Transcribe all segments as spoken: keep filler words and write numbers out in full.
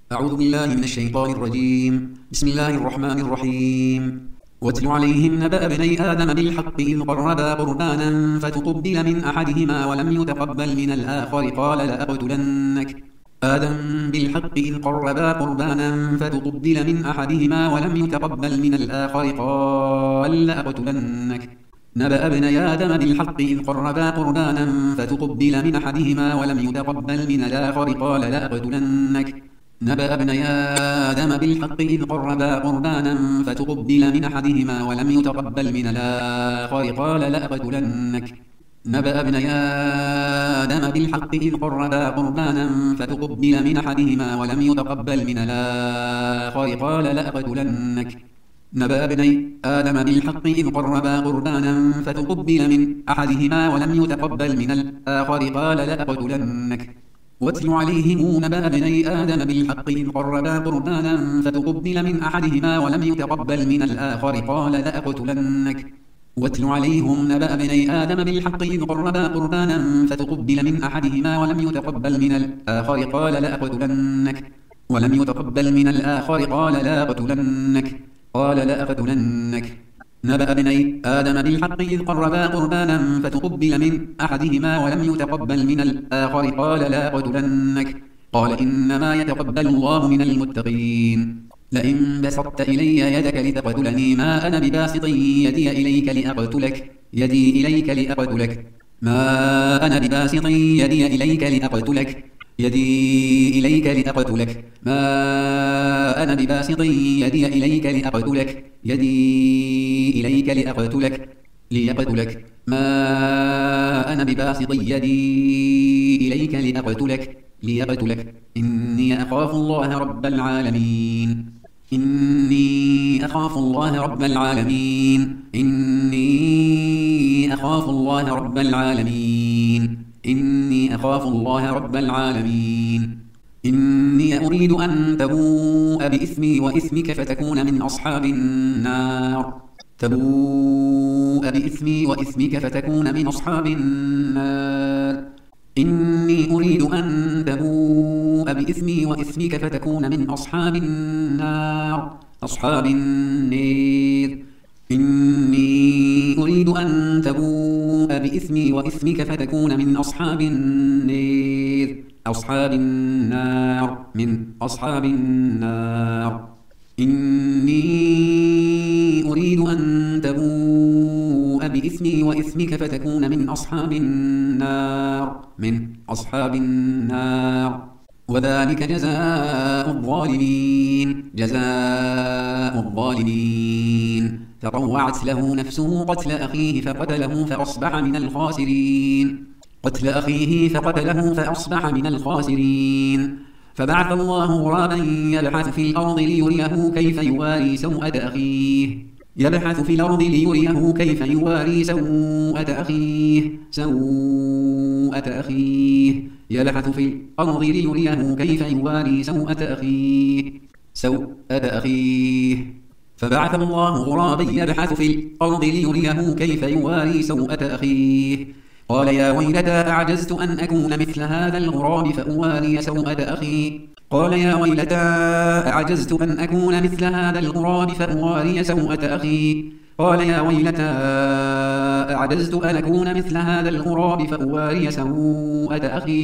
أعوذ بالله من الشيطان الرجيم. بسم الله الرحمن الرحيم. واتل عليهم نبأ ابني آدم بالحق إذ قربا قربانا فتقبل من أحدهما ولم يتقبل من الآخر قال لأقتلنك. آدم بالحق إذ قربا قربانا فتقبل من أحدهما ولم يتقبل من الآخر قال لأقتلنك. نبأ ابني آدم بالحق إذ قربا قربانا فتقبل من أحدهما ولم يتقبل من الآخر قال لأقتلنك. نبأ ابني آدم بالحق إذ قربا قربانا فتقبل من أحدهما ولم يتقبل من الآخر قال لأقتلنك. نبأ ابني آدم بالحق إذ قربا قربانا فتقبل من أحدهما ولم يتقبل من الآخر قال لأقتلنك. نبأ ابني آدم بالحق إذ قربا قربانا فتقبل من أحدهما ولم يتقبل من الآخر قال لأقتلنك. واتل عليهم نبأ ابني آدم بالحق إذ قربا قربانا فتقبل من أحدهما ولم يتقبل من الآخر قال لأقتلنك. واتل عليهم نبأ ابني آدم بالحق إذ قربا قربانا فتقبل من أحدهما ولم يتقبل من الآخر قال لأقتلنك. ولم يتقبل من الآخر قال لأقتلنك. قال لأقتلنك. نبأ ابني آدم بالحق إذ قربا قربانا فتقبل من أحدهما ولم يتقبل من الآخر قال لأقتلنك. قال إنما يتقبل الله من المتقين. لئن بسطت إلي يدك لتقتلني ما أنا بباسط يدي إليك لأقتلك يدي إليك لأقتلك ما أنا بباسط يدي إليك لأقتلك يدي إليك لأقتلك ما أنا بباسط يدي إليك لأقتلك يدي إليك لأقتلك ليقتلك ما أنا بباسط يدي إليك لأقتلك ليقتلك إني أخاف الله رب العالمين. إني أخاف الله رب العالمين. إني أخاف الله رب العالمين. إني أخاف الله رب العالمين. إني أريد أن تبوء بإثمي وإثمك فتكون من أصحاب النار. تبوء بإثمي وإثمك فتكون من أصحاب النار. إني أريد أن تبوء بإثمي وإثمك فتكون من أصحاب النار أصحاب النار. إني أريد أن تبوء بإثمي وإثمك فتكون من أصحاب النار أصحاب النار من أصحاب النار. إني أريد أن تبوء بإثمي وإثمك فتكون من أصحاب النار من أصحاب النار. وذلك جزاء الظالمين جزاء الظالمين. فطوعت له نفسه قتل أخيه فقتله فأصبح من الخاسرين قتل أخيه فقتله فأصبح من الخاسرين. فبعث الله غرابا يبحث في الأرض ليريه كيف يواري سوءة أخيه يبحث في الأرض ليريه كيف يواري سوءة أخيه سوءة أخيه يبحث في الأرض ليريه كيف يواري سوءة أخيه سوءة أخيه. فبعث الله غرابا يبحث في الأرض ليريه كيف يواري سوءة أخيه قال يا ويلتى أعجزت أن أكون مثل هذا الغراب فأواري سوءة أخي قال يا ويلتى أعجزت أن أكون مثل هذا الغراب فأواري سوءة أخي قال يا ويلتى أعجزت أن أكون مثل هذا الغراب فأواري سوءة أخي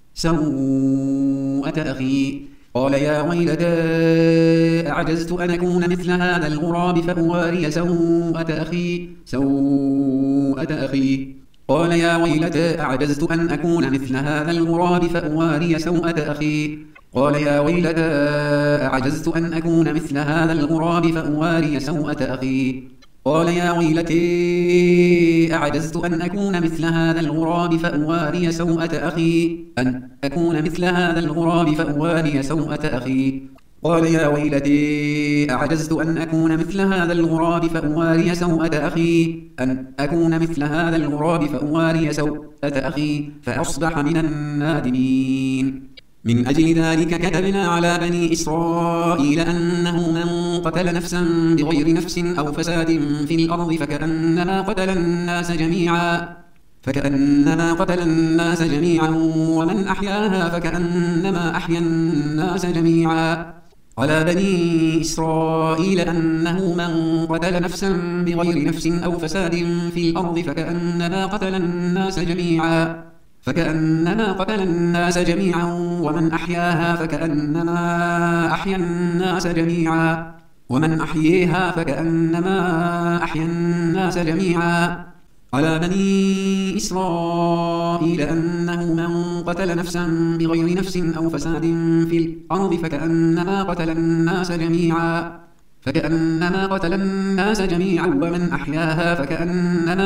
سوءة أخي قال يا ويلتى أعجزت أن أكون مثل هذا الغراب فأواري سوءة أخي سوءة أخي قال يا ويلتى أعجزت أن أكون مثل هذا الغراب فأواري سوءة أخي قال يا ويلتى أعجزت أن أكون مثل هذا الغراب فأواري سوءة أخي قال يا ويلتي أعجزت أن أكون مثل هذا الغراب فأواري سوءة أخي أن أكون مثل هذا الغراب فأواري سوءة أخي قال يا ويلتي أعجزت أن أكون مثل هذا الغراب فأواري سوءة أخي أن أكون مثل هذا الغراب فأواري سوءة أخي فأصبح من النادمين. من أجل ذلك كتبنا على بني إسرائيل أنه من قتل نفسا بغير نفس أو فساد في الأرض فكأنما قتل الناس جميعا فكأنما قتل الناس جميعا ومن أحياها فكأنما أحيا الناس جميعا. على بني إسرائيل أنه من قتل نفسا بغير نفس أو فساد في الأرض فكأنما قتل الناس جميعا فكأنما قتل الناس جميعا ومن أحياها فكأنما أحيا الناس جميعا ومن أحييها فكأنما أحيا الناس جميعا. على بني إسرائيل أنه من قتل نفسا بغير نفس أو فساد في الأرض فكأنما قتل الناس جميعا فكأنما قتل الناس جميعا ومن أحياها فكأنما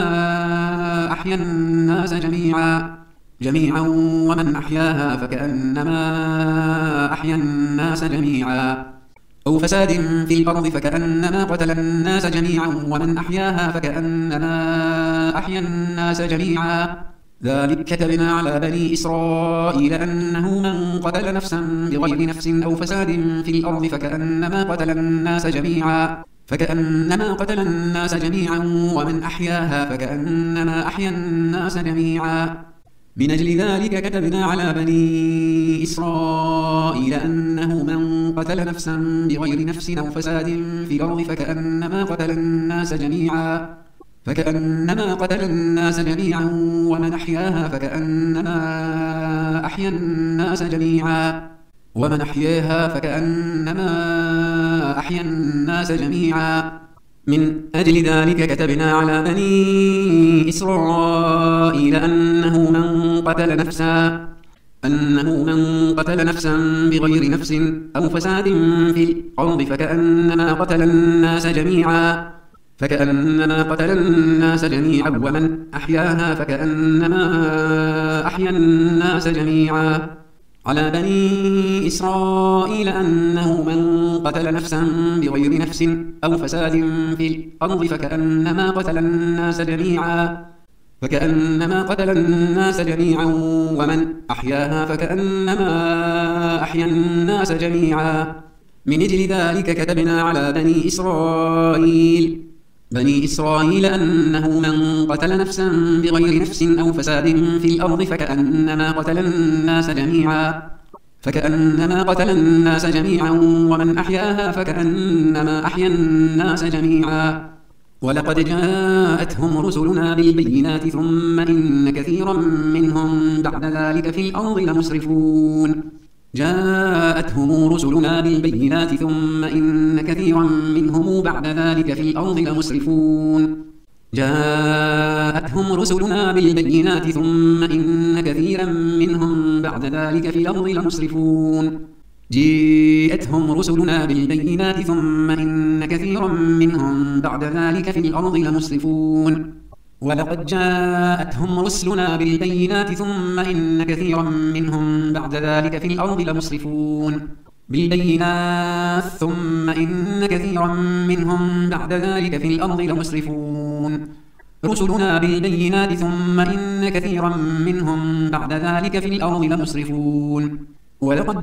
أحيا الناس جميعا جميعا ومن أحياها فكأنما أحيا الناس جميعا. أو فساد في الأرض فكأنما قتل الناس جميعا ومن أحياها فكأنما أحيا الناس جميعا. ذلك كتبنا على بني إسرائيل أنه من قتل نفسا بغير نفس أو فساد في الأرض فكأنما قتل الناس جميعا فكأنما قتل الناس جميعا ومن أحياها فكأنما أحيا الناس جميعا. من أجل ذلك كتبنا على بني إسرائيل أنه من قتل نفسا بغير نفس أو فساد في الأرض فكأنما قتل الناس جميعا فكأنما قتل الناس جميعا ومن أحياها فكأنما أحيا الناس جميعا ومن أحياها فكأنما أحيا الناس جميعا. من أجل ذلك كتبنا على بني إسرائيل أنه من قتل نفسا أنه من قتل نفسا بغير نفس أو فساد في الأرض فكأنما قتل الناس جميعا فكأنما قتل الناس جميعا ومن أحياها فكأنما أحيا الناس جميعا. على بني إسرائيل أنه من قتل نفسا بغير نفس أو فساد في الأرض فكأنما قتل الناس جميعا فكأنما قتل الناس جميعا ومن أحياها فكأنما أحيا الناس جميعا. من أجل ذلك كتبنا على بني إسرائيل بني إسرائيل أنه من قتل نفسا بغير نفس أو فساد في الأرض فكأنما قتل الناس جميعا فكأنما قتل الناس جميعا ومن أحياها فكأنما أحيا الناس جميعا. ولقد جاءتهم رسلنا بالبينات ثم إن كثيرا منهم بعد ذلك في الأرض لمسرفون. جاءتهم رسلنا بالبينات ثم إن كثيرا منهم بعد ذلك في الأرض لمسرفون. جاءتهم رسلنا بالبينات ثم إن كثيرا منهم بعد ذلك في الأرض لمسرفون. جاءتهم رسلنا بالبينات ثم إن كثيرا منهم بعد ذلك في الأرض لمسرفون. ولقد جاءتهم رسلنا بالبينات ثم إن كثيرا منهم بعد ذلك في الأرض لمسرفون. بالبينات ثم إن كثيرا منهم بعد ذلك في الأرض لمسرفون. رسلنا بالبينات ثم إن كثيرا منهم بعد ذلك في الأرض لمسرفون. ولقد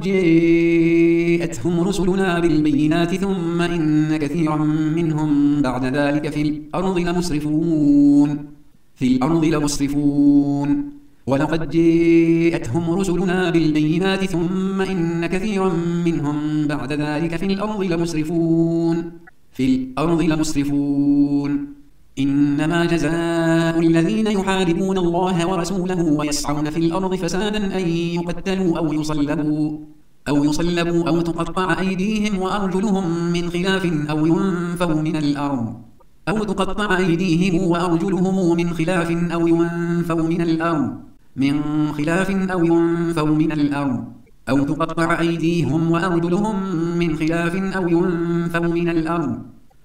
جاءتهم رسلنا بالبينات ثم إن كثيرا منهم بعد ذلك في الأرض لمسرفون في الأرض لمسرفون. ولقد جاءتهم رسلنا بالبينات ثم إن كثيرا منهم بعد ذلك في الأرض لمسرفون في الأرض لمسرفون. إنما جزاء الذين يحاربون الله ورسوله ويسعون في الأرض فسادا أن يقتلوا أو يصلبوا أو يصلبوا أو تقطع أيديهم وأرجلهم من خلاف أو ينفوا من الأرض أو تقطع أيديهم وأرجلهم من خلاف أو ينفوا من الأرض من خلاف أو ينفوا من الأرض أو تقطع أيديهم وأرجلهم من خلاف أو ينفوا من الأرض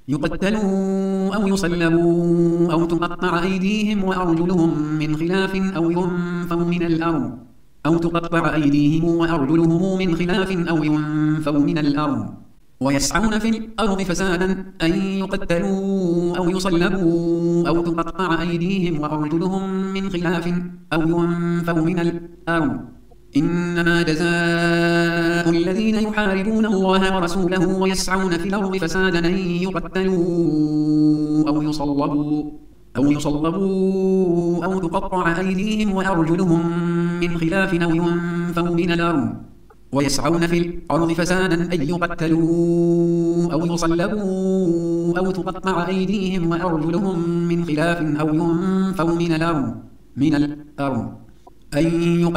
يقتلوا أو يصلبوا أو تقطع أيديهم وأرجلهم من خلاف أو ينفوا من الأرض أو تقطع أيديهم وأرجلهم من خلاف أو ينفوا من الأرض ويسعون في الأرض فسادا أن يقتلوا أو يصلبوا أو تقطع أيديهم وأرجلهم من خلاف أو ينفوا من الأرض. إنما جزاء الذين يحاربون الله ورسوله ويسعون في الأرض فسادا أن يقتلوا أو يصلبوا أو يصلبوا أو تقطع أيديهم وأرجلهم من خلاف أو ينفوا من الأرض ويسعون في الأرض فسادا أن يقتلوا أو يصلبوا أو تقطع أيديهم وأرجلهم من خلاف أو ينفوا من الأرض من الأرض أن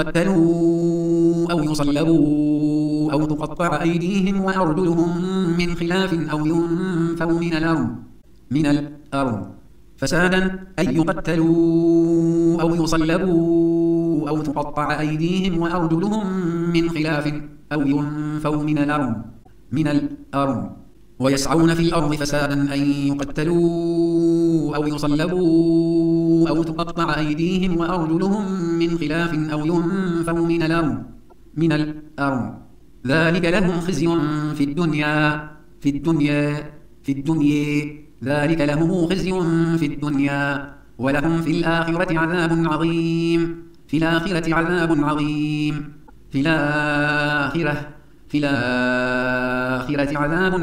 يقتلوا أو يصلبوا أو تقطع أيديهم وأرجلهم من خلاف أو ينفوا من الأرض من الأرض فسادا أن يقتلوا أو يصلبوا أو تقطع أيديهم وأرجلهم من خلاف أو ينفوا من الأرض من الأرض ويسعون في الأرض فسادا أن يقتلوا أو يصلبوا أو تقطع أيديهم وأرجلهم من خلاف أو ينفوا من الأرض من الأرض ذلك لهم خزي في الدنيا في الدنيا في الدنيا ذلك لهم خزي في الدنيا ولهم في الآخرة عذاب عظيم في الآخرة عذاب عظيم في الآخرة في الآخرة عذاب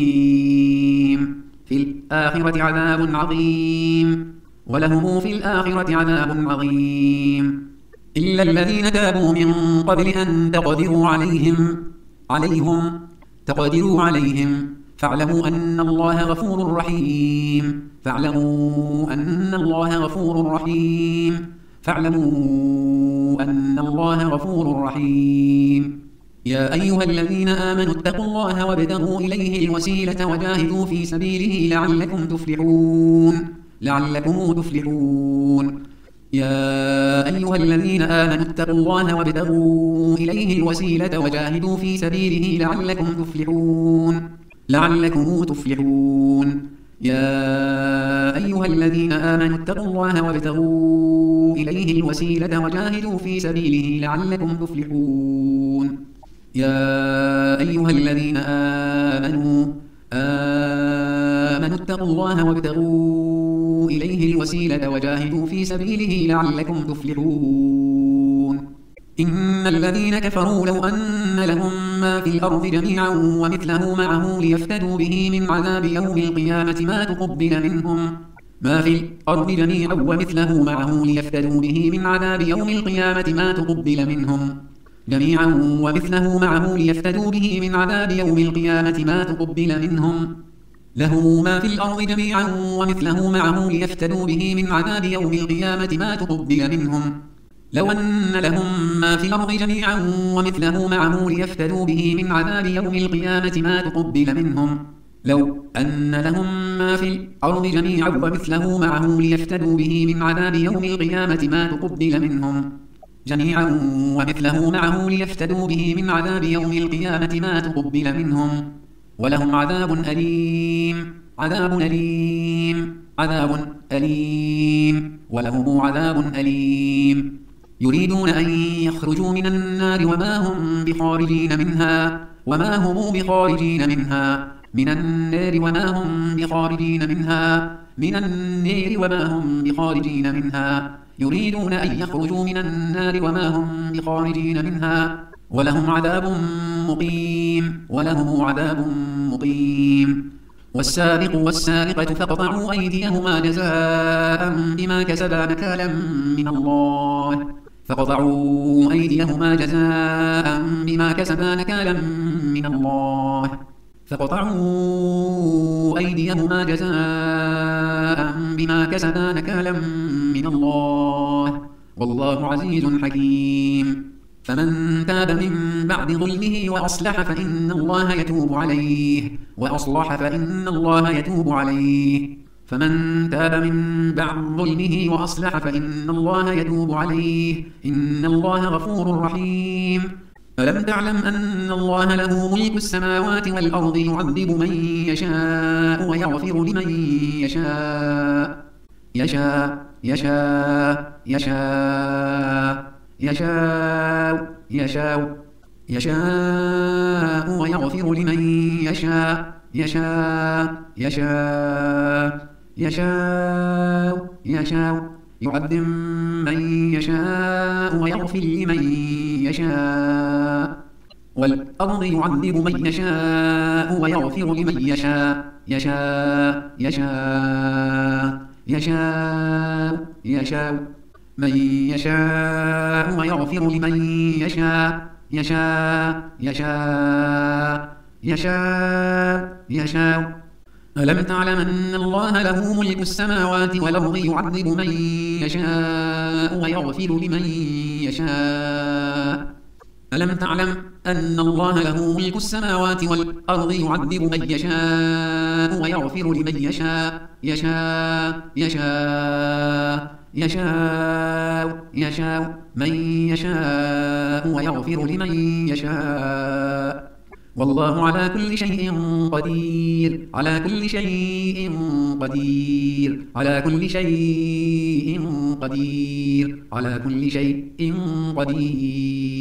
عظيم في الآخرة عذاب عظيم ولهم في الآخرة عذاب عظيم إلا الذين تابوا من قبل أن تقدروا عليهم عليهم تقدروا عليهم فاعلموا أن الله غفور رحيم فاعلموا أن الله غفور رحيم فاعلموا أن الله غفور رحيم يا أيها الذين آمنوا اتقوا الله وابتغوا إليه الوسيلة وجاهدوا في سبيله لعلكم تفلحون لعلكم تفلحون يا أيها الذين آمنوا اتقوا الله وابتغوا إليه الوسيلة وجاهدوا في سبيله لعلكم تفلحون لعلكم تفلحون يا أيها الذين آمنوا اتقوا الله وابتغوا إليه الوسيلة وجاهدوا في سبيله لعلكم تفلحون يا أيها الذين آمنوا آمنوا اتقوا الله وابتغوا إليه الوسيلة وجاهدوا في سبيله لعلكم تفلحون إن الذين كفروا لو أن لهم ما في الأرض جميعا ومثله معه ليفتدوا به من عذاب يوم القيامة ما تقبل منهم ما في الأرض جميعا ومثله معه ليفتدوا به من عذاب يوم القيامة ما تقبل منهم جميعا ومثله معه ليفتدوا به من عذاب يوم القيامة ما تقبل منهم له ما في الأرض جميعا ومثله معه ليفتدوا به من عذاب يوم القيامة ما تقبل منهم لو أن لهم ما في الأرض جميعا ومثله معه ليفتدوا به من عذاب يوم القيامة ما تقبل منهم لو أن لهم ما في الأرض جميعا ومثله معه ليفتدوا به من عذاب يوم القيامة ما تقبل منهم جميعا ومثله معه ليفتدوا به من عذاب يوم القيامة ما تقبل منهم ولهم عذاب أليم عذاب أليم عذاب أليم ولهم عذاب أليم يريدون أن يخرجوا من النار وما هم بخارجين منها وما هم بخارجين منها من النار وما هم بخارجين منها من النار وما هم بخارجين منها يريدون أن يخرجوا من النار وما هم بخارجين منها ولهم عذاب مقيم ولهم عذاب مقيم والسارق والسارقة فاقطعوا أيديهما جزاء بما كسبا نكالا من الله فقطعوا أيديهما جزاء بما كسبا نكالا من الله فقطعوا أيديهما جزاء بما كسبا نكالا من الله والله عزيز حكيم فمن تاب من بعد ظلمه وأصلح فإن الله يتوب عليه وأصلح فإن الله يتوب عليه فمن تاب من بعد ظلمه وأصلح فإن الله يتوب عليه إن الله غفور رحيم ألم تعلم أن الله له ملك السماوات والأرض يعذب من يشاء ويغفر لمن يشاء يشاء يشاء يشاء يشاء يشاء يشاء ويغفر لمن يشاء يشاء يشاء يشاء يشاء يعذب من يشاء ويغفر لمن يشاء والأرض يعذب من يشاء ويغفر لمن يشاء يشاء يشاء يشاء يشاء من يشاء ويغفر لمن يشاء يشاء يشاء يشاء يشاء ألم تعلم أن الله له ملك السماوات والأرض يعذب من يشاء ويغفر لمن يشاء ألم تعلم أن الله له ملك السماوات والأرض يعذب من يشاء ويغفر لمن يشاء يشاء يشاء يشاء يشاء من يشاء ويغفر لمن يشاء والله على كل شيء قدير على كل شيء قدير على كل شيء قدير على كل شيء قدير